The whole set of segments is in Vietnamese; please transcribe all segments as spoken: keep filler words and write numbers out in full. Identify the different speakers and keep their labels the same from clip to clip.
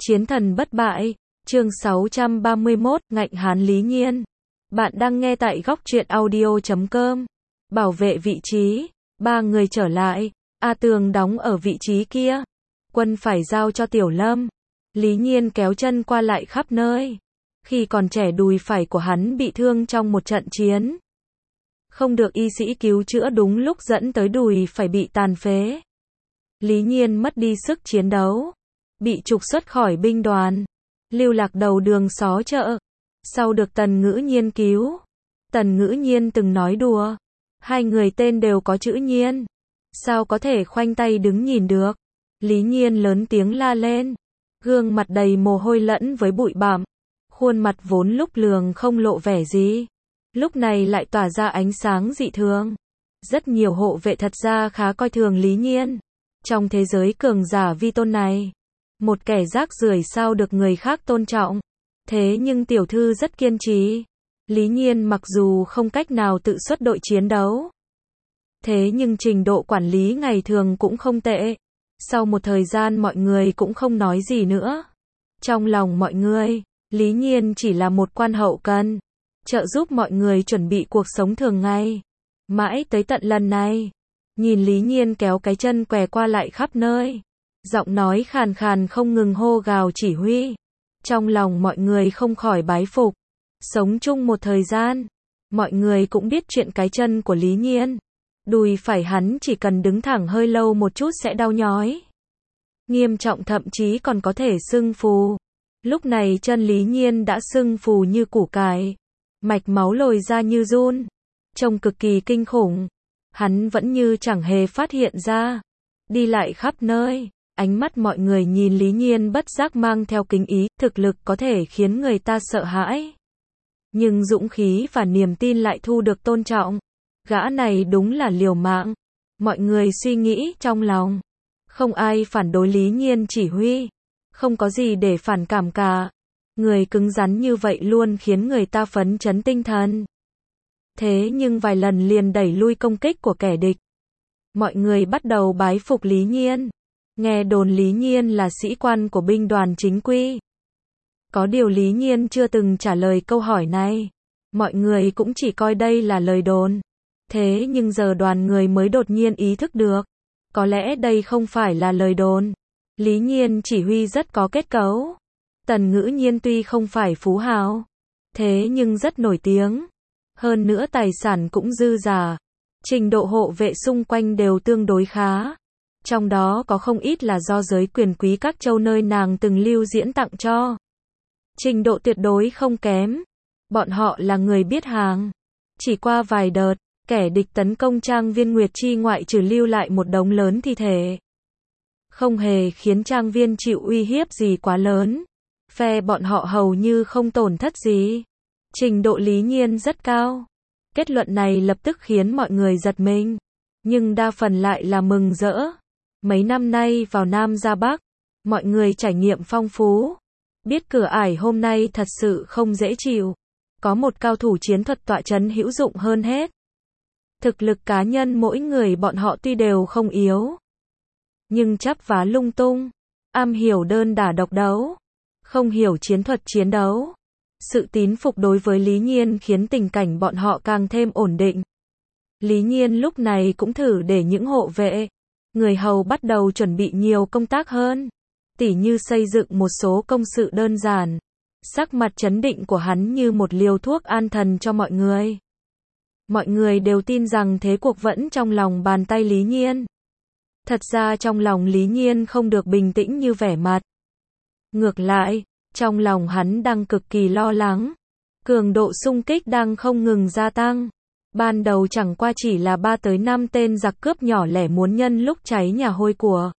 Speaker 1: Chiến thần bất bại, chương sáu trăm ba mươi mốt, ngạnh hán Lý Nhiên. Bạn đang nghe tại góc truyện audio chấm com. Bảo vệ vị trí, ba người trở lại, A Tường đóng ở vị trí kia. Quân phải giao cho Tiểu Lâm. Lý Nhiên kéo chân qua lại khắp nơi. Khi còn trẻ đùi phải của hắn bị thương trong một trận chiến. Không được y sĩ cứu chữa đúng lúc dẫn tới đùi phải bị tàn phế. Lý Nhiên mất đi sức chiến đấu. Bị trục xuất khỏi binh đoàn. Lưu lạc đầu đường xó chợ. Sau được Tần Ngữ Nhiên cứu. Tần Ngữ Nhiên từng nói đùa. Hai người tên đều có chữ Nhiên. Sao có thể khoanh tay đứng nhìn được. Lý Nhiên lớn tiếng la lên. Gương mặt đầy mồ hôi lẫn với bụi bặm. Khuôn mặt vốn lúc lường không lộ vẻ gì. Lúc này lại tỏa ra ánh sáng dị thường. Rất nhiều hộ vệ thật ra khá coi thường Lý Nhiên. Trong thế giới cường giả vi tôn này, một kẻ rác rưởi sao được người khác tôn trọng. Thế nhưng tiểu thư rất kiên trì. Lý Nhiên mặc dù không cách nào tự xuất đội chiến đấu, thế nhưng trình độ quản lý ngày thường cũng không tệ. Sau một thời gian mọi người cũng không nói gì nữa. Trong lòng mọi người, Lý Nhiên chỉ là một quan hậu cần, trợ giúp mọi người chuẩn bị cuộc sống thường ngày. Mãi tới tận lần này, nhìn Lý Nhiên kéo cái chân què qua lại khắp nơi, giọng nói khàn khàn không ngừng hô gào chỉ huy. Trong lòng mọi người không khỏi bái phục. Sống chung một thời gian, mọi người cũng biết chuyện cái chân của Lý Nhiên. Đùi phải hắn chỉ cần đứng thẳng hơi lâu một chút sẽ đau nhói. Nghiêm trọng thậm chí còn có thể sưng phù. Lúc này chân Lý Nhiên đã sưng phù như củ cải. Mạch máu lồi ra như giun. Trông cực kỳ kinh khủng. Hắn vẫn như chẳng hề phát hiện ra. Đi lại khắp nơi. Ánh mắt mọi người nhìn Lý Nhiên bất giác mang theo kính ý. Thực lực có thể khiến người ta sợ hãi. Nhưng dũng khí và niềm tin lại thu được tôn trọng. Gã này đúng là liều mạng. Mọi người suy nghĩ trong lòng. Không ai phản đối Lý Nhiên chỉ huy. Không có gì để phản cảm cả. Người cứng rắn như vậy luôn khiến người ta phấn chấn tinh thần. Thế nhưng vài lần liền đẩy lui công kích của kẻ địch. Mọi người bắt đầu bái phục Lý Nhiên. Nghe đồn Lý Nhiên là sĩ quan của binh đoàn chính quy. Có điều Lý Nhiên chưa từng trả lời câu hỏi này. Mọi người cũng chỉ coi đây là lời đồn. Thế nhưng giờ đoàn người mới đột nhiên ý thức được. Có lẽ đây không phải là lời đồn. Lý Nhiên chỉ huy rất có kết cấu. Tần Ngữ Nhiên tuy không phải phú hào, thế nhưng rất nổi tiếng. Hơn nữa tài sản cũng dư dả. Trình độ hộ vệ xung quanh đều tương đối khá. Trong đó có không ít là do giới quyền quý các châu nơi nàng từng lưu diễn tặng cho. Trình độ tuyệt đối không kém. Bọn họ là người biết hàng. Chỉ qua vài đợt, kẻ địch tấn công trang viên Nguyệt Chi ngoại trừ lưu lại một đống lớn thi thể. Không hề khiến trang viên chịu uy hiếp gì quá lớn. Phe bọn họ hầu như không tổn thất gì. Trình độ Lý Nhiên rất cao. Kết luận này lập tức khiến mọi người giật mình. Nhưng đa phần lại là mừng rỡ. Mấy năm nay vào Nam ra Bắc, mọi người trải nghiệm phong phú. Biết cửa ải hôm nay thật sự không dễ chịu. Có một cao thủ chiến thuật tọa chấn hữu dụng hơn hết. Thực lực cá nhân mỗi người bọn họ tuy đều không yếu, nhưng chắp vá lung tung, am hiểu đơn đả độc đấu, không hiểu chiến thuật chiến đấu. Sự tín phục đối với Lý Nhiên khiến tình cảnh bọn họ càng thêm ổn định. Lý Nhiên lúc này cũng thử để những hộ vệ, người hầu bắt đầu chuẩn bị nhiều công tác hơn, tỉ như xây dựng một số công sự đơn giản. Sắc mặt trấn định của hắn như một liều thuốc an thần cho mọi người. Mọi người đều tin rằng thế cuộc vẫn trong lòng bàn tay Lý Nhiên. Thật ra trong lòng Lý Nhiên không được bình tĩnh như vẻ mặt. Ngược lại, trong lòng hắn đang cực kỳ lo lắng. Cường độ xung kích đang không ngừng gia tăng. Ban đầu chẳng qua chỉ là ba tới năm tên giặc cướp nhỏ lẻ muốn nhân lúc cháy nhà hôi của.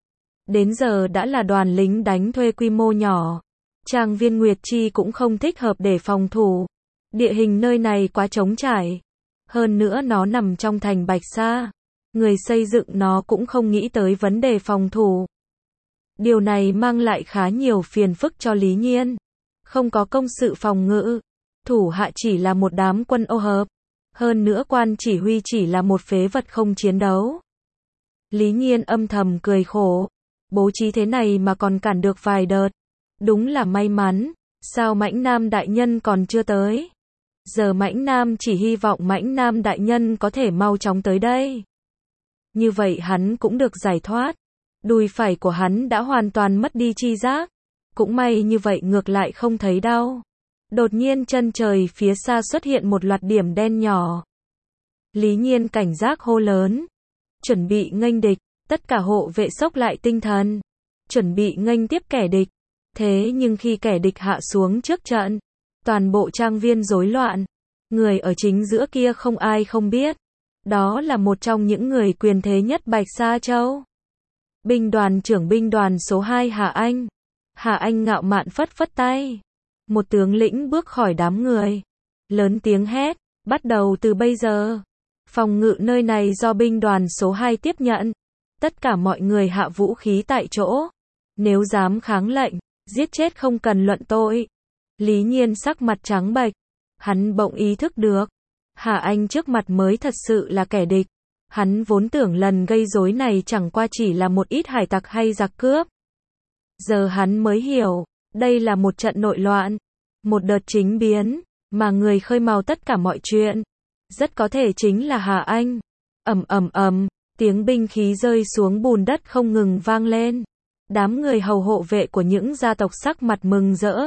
Speaker 1: Đến giờ đã là đoàn lính đánh thuê quy mô nhỏ. Trang viên Nguyệt Chi cũng không thích hợp để phòng thủ. Địa hình nơi này quá trống trải. Hơn nữa nó nằm trong thành Bạch Sa. Người xây dựng nó cũng không nghĩ tới vấn đề phòng thủ. Điều này mang lại khá nhiều phiền phức cho Lý Nhiên. Không có công sự phòng ngự. Thủ hạ chỉ là một đám quân ô hợp. Hơn nữa quan chỉ huy chỉ là một phế vật không chiến đấu. Lý Nhiên âm thầm cười khổ. Bố trí thế này mà còn cản được vài đợt. Đúng là may mắn, sao Mãnh Nam đại nhân còn chưa tới? Giờ Mãnh Nam chỉ hy vọng Mãnh Nam đại nhân có thể mau chóng tới đây. Như vậy hắn cũng được giải thoát. Đùi phải của hắn đã hoàn toàn mất đi chi giác. Cũng may như vậy ngược lại không thấy đau. Đột nhiên chân trời phía xa xuất hiện một loạt điểm đen nhỏ. Lý Nhiên cảnh giác hô lớn. Chuẩn bị nghênh địch, tất cả hộ vệ sốc lại tinh thần. Chuẩn bị nghênh tiếp kẻ địch. Thế nhưng khi kẻ địch hạ xuống trước trận, toàn bộ trang viên rối loạn. Người ở chính giữa kia không ai không biết. Đó là một trong những người quyền thế nhất Bạch Sa Châu. Binh đoàn trưởng binh đoàn số hai Hà Anh. Hà Anh ngạo mạn phất phất tay. Một tướng lĩnh bước khỏi đám người. Lớn tiếng hét, bắt đầu từ bây giờ. Phòng ngự nơi này do binh đoàn số hai tiếp nhận. Tất cả mọi người hạ vũ khí tại chỗ. Nếu dám kháng lệnh, giết chết không cần luận tội. Lý Nhiên sắc mặt trắng bệch. Hắn bỗng ý thức được. Hà Anh trước mặt mới thật sự là kẻ địch. Hắn vốn tưởng lần gây rối này chẳng qua chỉ là một ít hải tặc hay giặc cướp. Giờ hắn mới hiểu, đây là một trận nội loạn. Một đợt chính biến, mà người khơi mào tất cả mọi chuyện. Rất có thể chính là Hà Anh. Ầm ầm ầm, tiếng binh khí rơi xuống bùn đất không ngừng vang lên. Đám người hầu hộ vệ của những gia tộc sắc mặt mừng rỡ.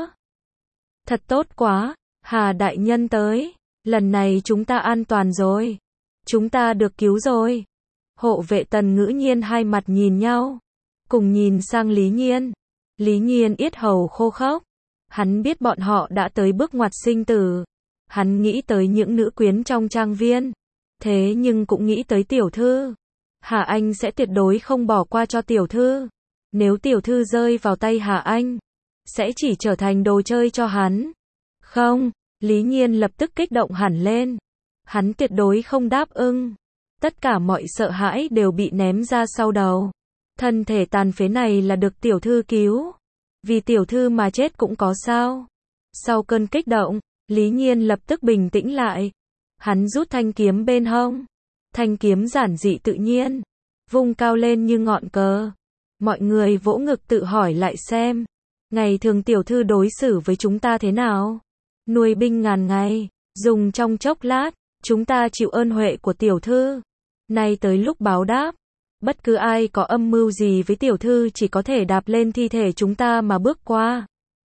Speaker 1: Thật tốt quá, Hà đại nhân tới. Lần này chúng ta an toàn rồi. Chúng ta được cứu rồi. Hộ vệ Tần Ngữ Nhiên hai mặt nhìn nhau. Cùng nhìn sang Lý Nhiên. Lý Nhiên yết hầu khô khốc. Hắn biết bọn họ đã tới bước ngoặt sinh tử. Hắn nghĩ tới những nữ quyến trong trang viên. Thế nhưng cũng nghĩ tới tiểu thư. Hà Anh sẽ tuyệt đối không bỏ qua cho tiểu thư. Nếu tiểu thư rơi vào tay Hà Anh, sẽ chỉ trở thành đồ chơi cho hắn. Không, Lý Nhiên lập tức kích động hẳn lên. Hắn tuyệt đối không đáp ưng. Tất cả mọi sợ hãi đều bị ném ra sau đầu. Thân thể tàn phế này là được tiểu thư cứu. Vì tiểu thư mà chết cũng có sao. Sau cơn kích động, Lý Nhiên lập tức bình tĩnh lại. Hắn rút thanh kiếm bên hông. Thanh kiếm giản dị tự nhiên. Vung cao lên như ngọn cờ. Mọi người vỗ ngực tự hỏi lại xem. Ngày thường tiểu thư đối xử với chúng ta thế nào? Nuôi binh ngàn ngày. Dùng trong chốc lát. Chúng ta chịu ơn huệ của tiểu thư. Nay tới lúc báo đáp. Bất cứ ai có âm mưu gì với tiểu thư chỉ có thể đạp lên thi thể chúng ta mà bước qua.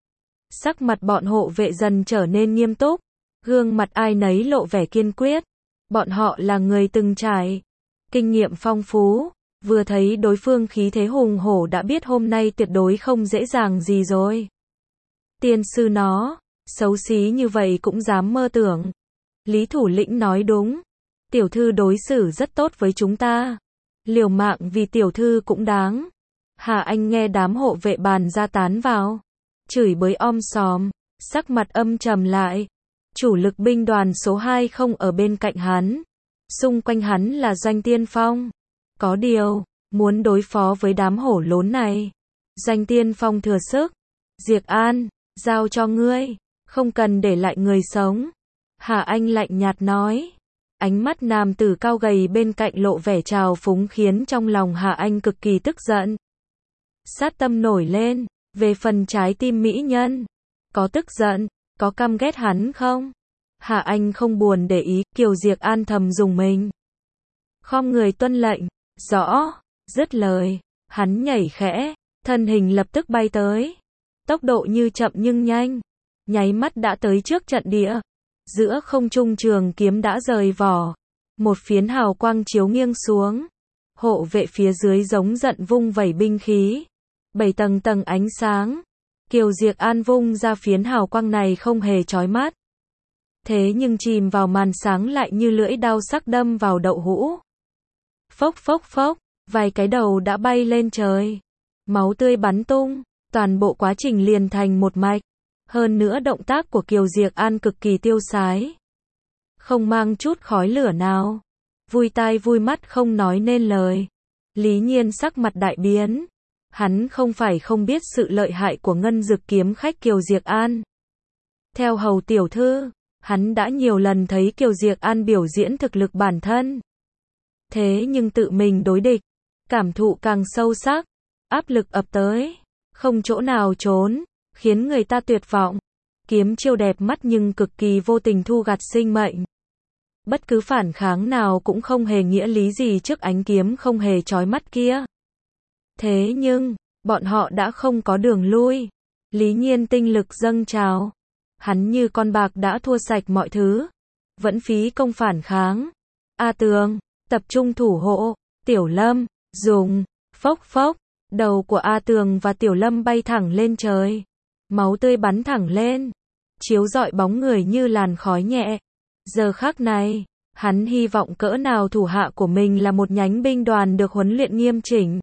Speaker 1: Sắc mặt bọn hộ vệ dần trở nên nghiêm túc. Gương mặt ai nấy lộ vẻ kiên quyết. Bọn họ là người từng trải. Kinh nghiệm phong phú. Vừa thấy đối phương khí thế hùng hổ đã biết hôm nay tuyệt đối không dễ dàng gì rồi. Tiên sư nó. Xấu xí như vậy cũng dám mơ tưởng. Lý thủ lĩnh nói đúng. Tiểu thư đối xử rất tốt với chúng ta. Liều mạng vì tiểu thư cũng đáng. Hà Anh nghe đám hộ vệ bàn ra tán vào. Chửi bới om sòm. Sắc mặt âm trầm lại. Chủ lực binh đoàn số hai không ở bên cạnh hắn. Xung quanh hắn là Doanh Tiên Phong. Có điều, muốn đối phó với đám hổ lốn này. Doanh Tiên Phong thừa sức. Diệc An, giao cho ngươi. Không cần để lại người sống. Hà Anh lạnh nhạt nói. Ánh mắt nam tử cao gầy bên cạnh lộ vẻ trào phúng khiến trong lòng Hà Anh cực kỳ tức giận. Sát tâm nổi lên. Về phần trái tim mỹ nhân. Có tức giận, có căm ghét hắn không? Hà Anh không buồn để ý, Kiều Diệc An thầm dùng mình. Khom người tuân lệnh. Rõ. Dứt lời. Hắn nhảy khẽ. Thân hình lập tức bay tới. Tốc độ như chậm nhưng nhanh. Nháy mắt đã tới trước trận địa. Giữa không trung trường kiếm đã rời vỏ. Một phiến hào quang chiếu nghiêng xuống. Hộ vệ phía dưới giống giận vung vẩy binh khí. Bảy tầng tầng ánh sáng. Kiều Diệc An vung ra phiến hào quang này không hề chói mắt. Thế nhưng chìm vào màn sáng lại như lưỡi đao sắc đâm vào đậu hũ. Phốc phốc phốc, vài cái đầu đã bay lên trời. Máu tươi bắn tung, toàn bộ quá trình liền thành một mạch. Hơn nữa động tác của Kiều Diệc An cực kỳ tiêu sái. Không mang chút khói lửa nào. Vui tai vui mắt không nói nên lời. Lý Nhiên sắc mặt đại biến. Hắn không phải không biết sự lợi hại của ngân dực kiếm khách Kiều Diệc An. Theo hầu tiểu thư, hắn đã nhiều lần thấy Kiều Diệc An biểu diễn thực lực bản thân. Thế nhưng tự mình đối địch, cảm thụ càng sâu sắc, áp lực ập tới, không chỗ nào trốn, khiến người ta tuyệt vọng. Kiếm chiêu đẹp mắt nhưng cực kỳ vô tình thu gặt sinh mệnh. Bất cứ phản kháng nào cũng không hề nghĩa lý gì trước ánh kiếm không hề chói mắt kia. Thế nhưng, bọn họ đã không có đường lui. Lý Nhiên tinh lực dâng trào. Hắn như con bạc đã thua sạch mọi thứ. Vẫn phí công phản kháng. A Tường, tập trung thủ hộ. Tiểu Lâm, dùng. Phốc phốc. Đầu của A Tường và Tiểu Lâm bay thẳng lên trời. Máu tươi bắn thẳng lên. Chiếu rọi bóng người như làn khói nhẹ. Giờ khắc này, hắn hy vọng cỡ nào thủ hạ của mình là một nhánh binh đoàn được huấn luyện nghiêm chỉnh.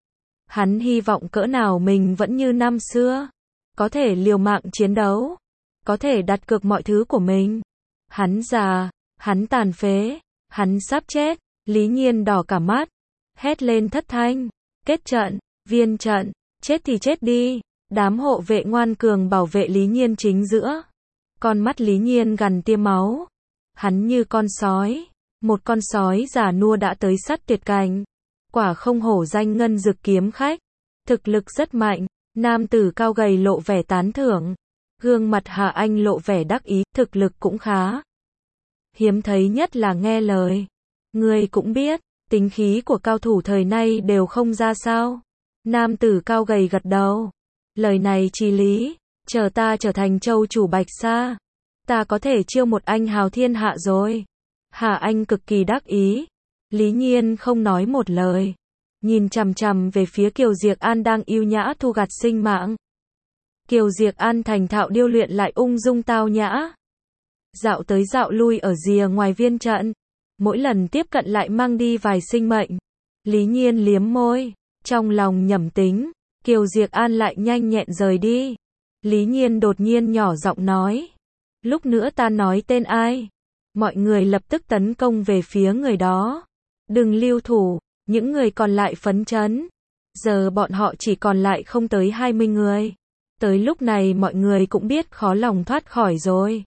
Speaker 1: Hắn hy vọng cỡ nào mình vẫn như năm xưa. Có thể liều mạng chiến đấu. Có thể đặt cược mọi thứ của mình. Hắn già, hắn tàn phế, hắn sắp chết. Lý Nhiên đỏ cả mắt. Hét lên thất thanh. Kết trận, viên trận, chết thì chết đi. Đám hộ vệ ngoan cường bảo vệ Lý Nhiên chính giữa. Con mắt Lý Nhiên gằn tia máu. Hắn như con sói. Một con sói già nua đã tới sắt tuyệt cảnh. Quả không hổ danh ngân dực kiếm khách. Thực lực rất mạnh. Nam tử cao gầy lộ vẻ tán thưởng. Gương mặt Hà Anh lộ vẻ đắc ý. Thực lực cũng khá. Hiếm thấy nhất là nghe lời. Người cũng biết, tính khí của cao thủ thời nay đều không ra sao. Nam tử cao gầy gật đầu. Lời này chí lý. Chờ ta trở thành châu chủ Bạch Sa. Ta có thể chiêu một anh hào thiên hạ rồi. Hà Anh cực kỳ đắc ý. Lý Nhiên không nói một lời. Nhìn chằm chằm về phía Kiều Diệc An đang yêu nhã thu gặt sinh mạng. Kiều Diệc An thành thạo điêu luyện lại ung dung tao nhã. Dạo tới dạo lui ở rìa ngoài viên trận. Mỗi lần tiếp cận lại mang đi vài sinh mệnh. Lý Nhiên liếm môi. Trong lòng nhẩm tính. Kiều Diệc An lại nhanh nhẹn rời đi. Lý Nhiên đột nhiên nhỏ giọng nói. Lúc nữa ta nói tên ai. Mọi người lập tức tấn công về phía người đó. Đừng lưu thủ. Những người còn lại phấn chấn. Giờ bọn họ chỉ còn lại không tới hai mươi người. Tới lúc này mọi người cũng biết khó lòng thoát khỏi rồi.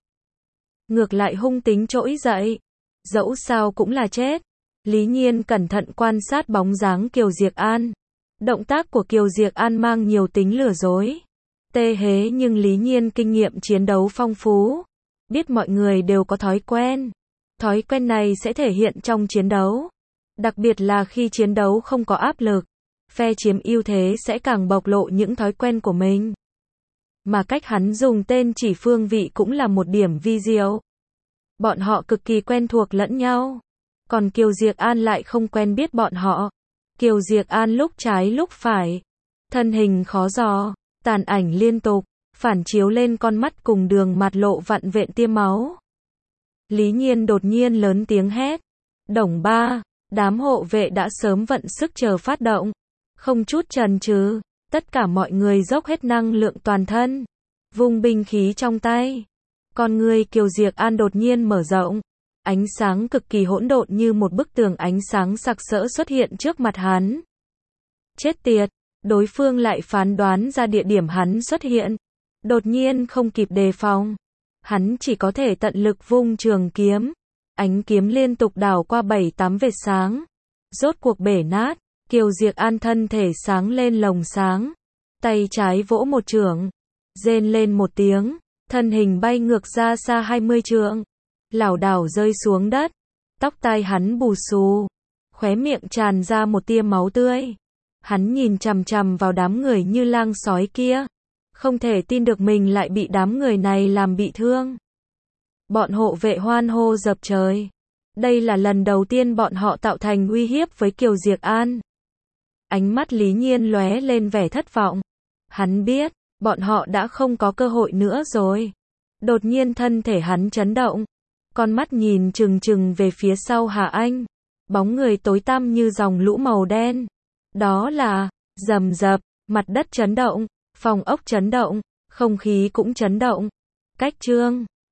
Speaker 1: Ngược lại hung tính trỗi dậy. Dẫu sao cũng là chết. Lý Nhiên cẩn thận quan sát bóng dáng Kiều Diệc An. Động tác của Kiều Diệc An mang nhiều tính lừa dối. Tê hế nhưng Lý Nhiên kinh nghiệm chiến đấu phong phú. Biết mọi người đều có thói quen. Thói quen này sẽ thể hiện trong chiến đấu. Đặc biệt là khi chiến đấu không có áp lực. Phe chiếm ưu thế sẽ càng bộc lộ những thói quen của mình. Mà cách hắn dùng tên chỉ phương vị cũng là một điểm vi diệu. Bọn họ cực kỳ quen thuộc lẫn nhau. Còn Kiều Diệc An lại không quen biết bọn họ. Kiều Diệc An lúc trái lúc phải. Thân hình khó dò. Tàn ảnh liên tục. Phản chiếu lên con mắt cùng đường mặt lộ vặn vện tia máu. Lý Nhiên đột nhiên lớn tiếng hét. Đồng ba. Đám hộ vệ đã sớm vận sức chờ phát động. Không chút chần chừ. Tất cả mọi người dốc hết năng lượng toàn thân. Vung binh khí trong tay. Con người Kiều Diệc An đột nhiên mở rộng. Ánh sáng cực kỳ hỗn độn như một bức tường ánh sáng sặc sỡ xuất hiện trước mặt hắn. Chết tiệt, đối phương lại phán đoán ra địa điểm hắn xuất hiện. Đột nhiên không kịp đề phòng. Hắn chỉ có thể tận lực vung trường kiếm. Ánh kiếm liên tục đảo qua bảy tám vệt sáng. Rốt cuộc bể nát. Kiều Diệc An thân thể sáng lên lồng sáng. Tay trái vỗ một chưởng. Rên lên một tiếng. Thân hình bay ngược ra xa hai mươi trượng. Lảo đảo rơi xuống đất. Tóc tai hắn bù xù. Khóe miệng tràn ra một tia máu tươi. Hắn nhìn chằm chằm vào đám người như lang sói kia. Không thể tin được mình lại bị đám người này làm bị thương. Bọn hộ vệ hoan hô dập trời. Đây là lần đầu tiên bọn họ tạo thành uy hiếp với Kiều Diệc An. Ánh mắt Lý Nhiên lóe lên vẻ thất vọng. Hắn biết, bọn họ đã không có cơ hội nữa rồi. Đột nhiên thân thể hắn chấn động. Con mắt nhìn chừng chừng về phía sau Hà Anh. Bóng người tối tăm như dòng lũ màu đen. Đó là, rầm rập, mặt đất chấn động, phòng ốc chấn động, không khí cũng chấn động. Cách chương